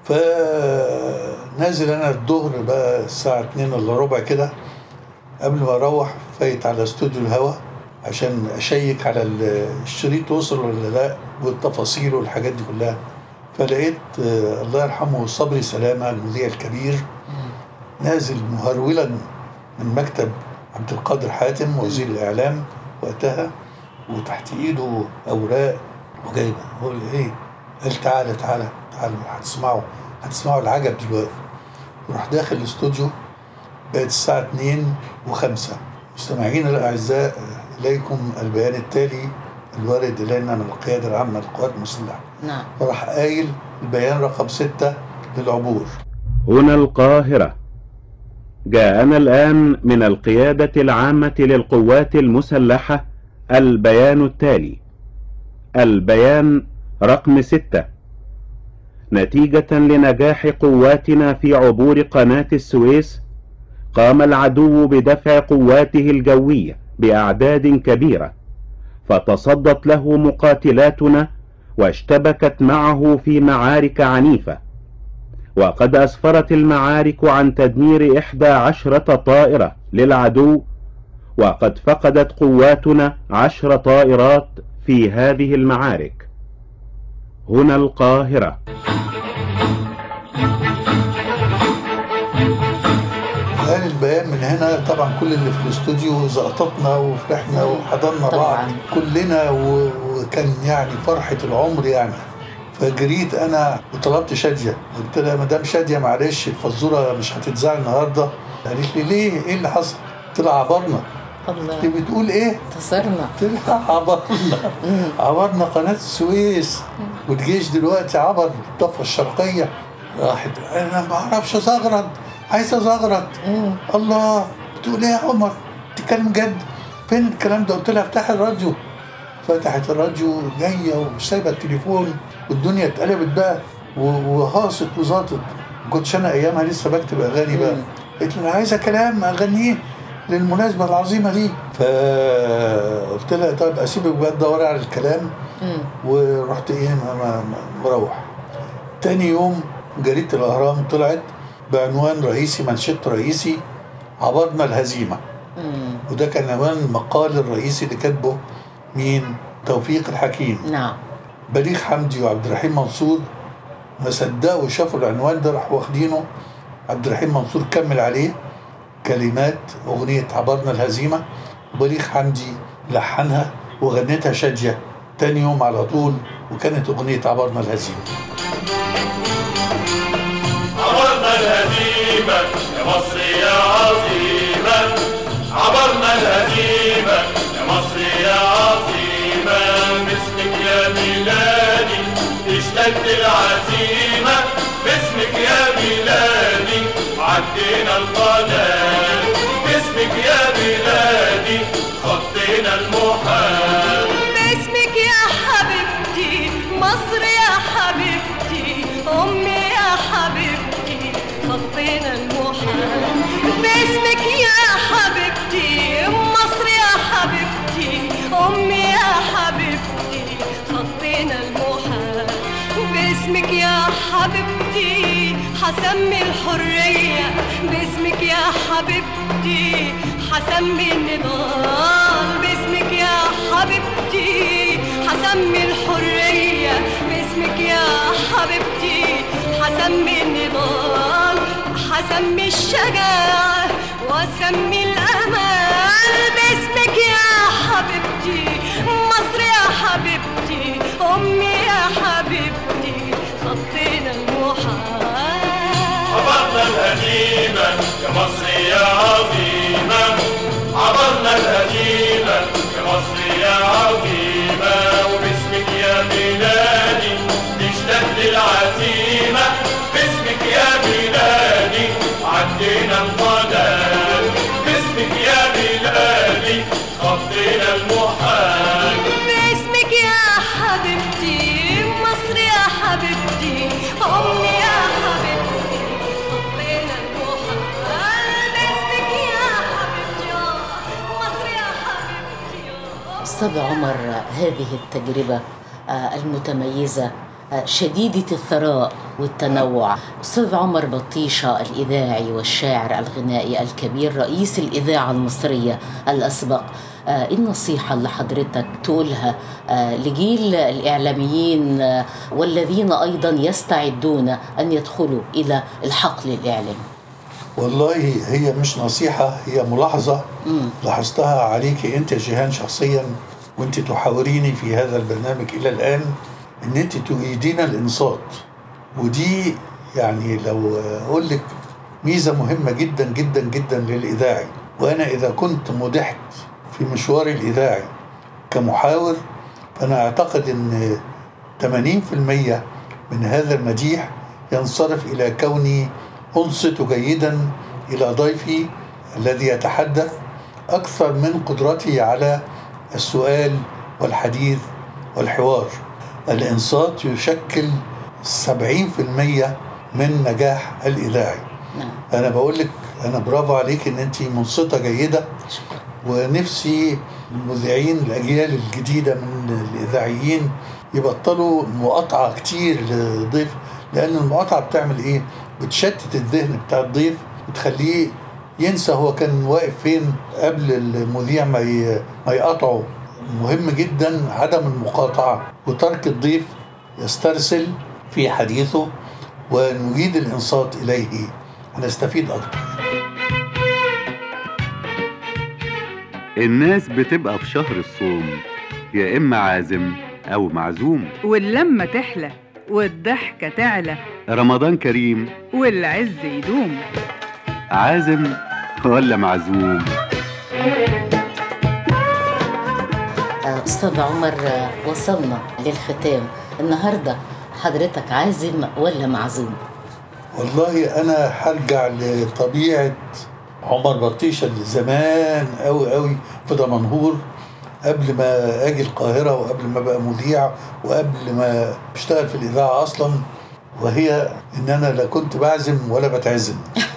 فنازل انا الظهر بقى الساعه 2 الا ربع كده، قبل ما اروح فايت على استوديو الهوا عشان اشيك على الشريط وصل ولا لا والتفاصيل والحاجات دي كلها. فلقيت الله يرحمه صبري سلامه المذيع الكبير نازل مهرولا من مكتب عبد القادر حاتم وزير الاعلام وقتها، وتحت ايده اوراق وجايبه. بقول ايه؟ قال تعالى هتسمعوا العجب دلوقتي. وراح داخل الاستوديو، بقت الساعه 2:05. مستمعينا الاعزاء، اليكم البيان التالي الوارد الينا من القياده العامه للقوات المسلحه. نعم. وراح قايل البيان رقم 6 للعبور. هنا القاهرة. جاءنا الآن من القيادة العامة للقوات المسلحة البيان التالي. البيان رقم 6. نتيجة لنجاح قواتنا في عبور قناة السويس، قام العدو بدفع قواته الجوية بأعداد كبيرة، فتصدت له مقاتلاتنا واشتبكت معه في معارك عنيفة، وقد أسفرت المعارك عن تدمير 11 طائرة للعدو، وقد فقدت قواتنا 10 طائرات في هذه المعارك. هنا القاهرة. قال البيان من هنا. طبعا كل اللي في الاستوديو زقطتنا وفرحنا وحضرنا بعض كلنا، وكان يعني فرحة العمر يعني. فجريت انا وطلبت شادية، قلت لها مدام شادية معلش الفزورة مش هتتذاع النهارده. قالت لي ليه؟ ايه اللي حصل؟ قلت لها عبرنا. الله. انت بتقول ايه؟ انتصرنا. قلت لها عبرنا قناة السويس، والجيش دلوقتي عبر الضفة الشرقية. راحت انا ما اعرفش ازغرط، عايز ازغرط. الله، بتقول ايه يا عمر؟ بتتكلم جد؟ فين الكلام ده؟ قلت لها افتحي الراديو. فتحت الراديو جايه وسايبه التليفون، والدنيا اتقلبت بقى وهاصت وزاطت. ما كنتش انا ايامها لسه بكتب اغاني بقى. قلت لها عايزه كلام اغنيه للمناسبه العظيمه دي. فقلت لها طيب اسيبك بقى تدوري على الكلام. ورحت ايه مروح. تاني يوم جريده الاهرام طلعت بعنوان رئيسي، منشط رئيسي: عبرنا الهزيمه. وده كان عنوان المقال الرئيسي اللي كاتبه مين؟ توفيق الحكيم. نعم. بليغ حمدي وعبد الرحيم منصور ما صدقوا شافوا العنوان ده، راحوا واخدينه. عبد الرحيم منصور كمل عليه كلمات اغنيه عبرنا الهزيمه، وبليغ حمدي لحنها وغنتها شاديه تاني يوم على طول، وكانت اغنيه عبرنا الهزيمه. عبرنا الهزيمه يا مصر يا عظيمه، عبرنا الهزيمه يا مصر يا عظيمه، باسمك يا بلادي اشتد العزيمه، باسمك يا بلادي عدينا القناه، باسمك يا بلادي خطينا المحال، باسمك يا حبيبتي مصر يا حبيبتي أمي يا حبيبتي خطينا المحال، باسمك يا حبيبتي مصر يا حبيبتي أمي يا حبيبتي خطينا المحال، باسمك يا حبيبتي حسمي الحرية، باسمك يا حبيبتي حسمي النضال، باسمك يا حبيبتي حسمي الحرية، باسمك يا حبيبتي حسمي النضال، حسمي الشجاعة واسمي الأمان، باسمك يا حبيبتي مصر يا حبيبتي أمي يا حبيبتي خطينا المحال. عبرنا الهزيمة يا مصر يا عظيمة، عبرنا الهزيمة يا مصر يا عظيمة، وباسمك يا بلادي تشتد العزيمة، باسمك يا بلادي عدينا القناة، باسمك يا بلادي خطينا المحال، باسمك يا حبيبتي مصر يا حبيبتي أمي يا حبيبتي خطينا المحال، باسمك يا حبيبتي مصر يا حبيبتي. أستاذ عمر، هذه التجربة المتميزة شديدة الثراء والتنوع. أستاذ عمر بطيشة الإذاعي والشاعر الغنائي الكبير، رئيس الإذاعة المصرية الأسبق، النصيحة اللي حضرتك تقولها لجيل الإعلاميين والذين أيضا يستعدون أن يدخلوا إلى الحقل الإعلامي؟ والله هي مش نصيحة، هي ملاحظة لاحظتها عليك أنت جيهان شخصيا وأنت تحاوريني في هذا البرنامج إلى الآن، أن أنت تريدين الإنصات. ودي يعني لو أقول لك ميزة مهمة جدا جدا جدا للإذاعي. وأنا إذا كنت مدحت في مشواري الإذاعي كمحاور، فأنا أعتقد أن 80% من هذا المديح ينصرف إلى كوني أنصت جيدا إلى ضيفي الذي يتحدث أكثر من قدرتي على السؤال والحديث والحوار. الإنصات يشكل 70% من نجاح الإذاعي. أنا بقول لك أنا برافو عليك إن أنت منصتة جيدة، ونفسي المذيعين الأجيال الجديدة من الإذاعيين يبطلوا مقاطعة كتير للضيف، لأن المقاطعة بتعمل إيه؟ بتشتت الذهن بتاع الضيف، بتخليه ينسى هو كان واقف فين قبل المذيع ما يقاطعه. مهم جدا عدم المقاطعة وترك الضيف يسترسل في حديثه ونجيد الإنصات إليه، هنستفيد أكتر. الناس بتبقى في شهر الصوم يا إما عازم أو معزوم، واللمة تحلى والضحكة تعلى، رمضان كريم والعز يدوم. عازم ولا معزوم؟ أستاذ عمر، وصلنا للختام. النهاردة حضرتك عازم ولا معزوم؟ والله أنا هرجع لطبيعة عمر بطيشة اللي زمان قوي قوي في دمنهور، قبل ما أجي القاهرة وقبل ما بقى مذيع وقبل ما اشتغل في الإذاعة أصلا، وهي إن أنا لا كنت بعزم ولا بتعزم.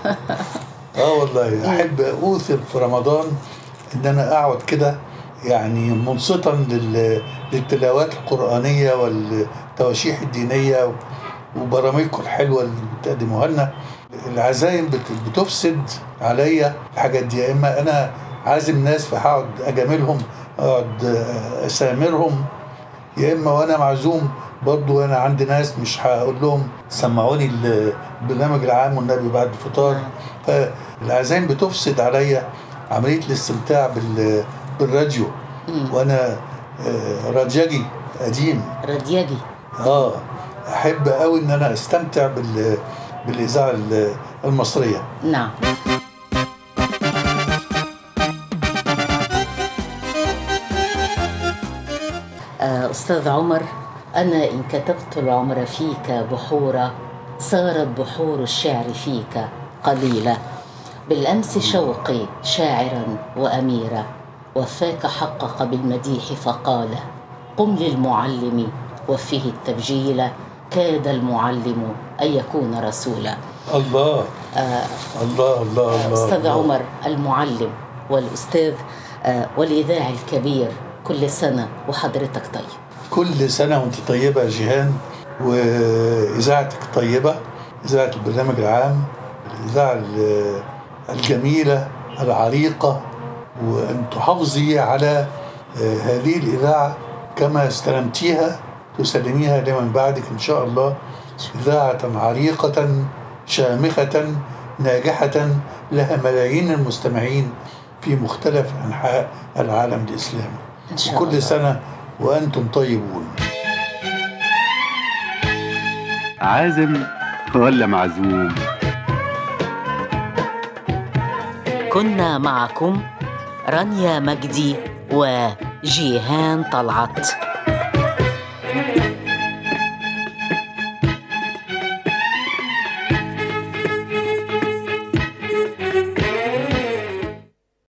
والله أحب أوثر في رمضان إن أنا أقعد كده يعني منصتا للتلاوات القرآنية والتواشيح الدينية وبرامجكم الحلوة اللي بتقدموها لنا. العزايم بتفسد عليا الحاجات دي، يا إما أنا عازم ناس فهقعد أجاملهم أقعد أسامرهم، يا إما وأنا معزوم برضو أنا عندي ناس مش هقول لهم سمعوني البرنامج العام والنبي بعد الفطار. فالعزايم بتفسد عليا عملية الاستمتاع بالراديو، وأنا رادياجي قديم. رادياجي أحب قوي إن أنا أستمتع بالإذاعة المصرية. نعم. أستاذ عمر، أنا إن كتبت العمر فيك بحورا صارت بحور الشعر فيك قليلة. بالأمس شوقي شاعرا وأميرا وفاك حقق بالمديح فقال قم للمعلم وفيه التبجيل كاد المعلم أن يكون رسولا. الله الله الله. أستاذ عمر المعلم والأستاذ والإذاعي الكبير، كل سنة وحضرتك طيب. كل سنة وانت طيبة يا جيهان، وإذاعتك طيبة، إذاعة البرنامج العام، الإذاعة الجميلة العريقة، وأن تحافظي على هذه الإذاعة كما استلمتيها تسلميها لمن بعدك إن شاء الله، إذاعة عريقة شامخة ناجحة لها ملايين المستمعين في مختلف أنحاء العالم الإسلامي. كل سنة وأنتم طيبون. عازم ولا معزوم؟ كنا معكم رانيا مجدي وجيهان طلعت.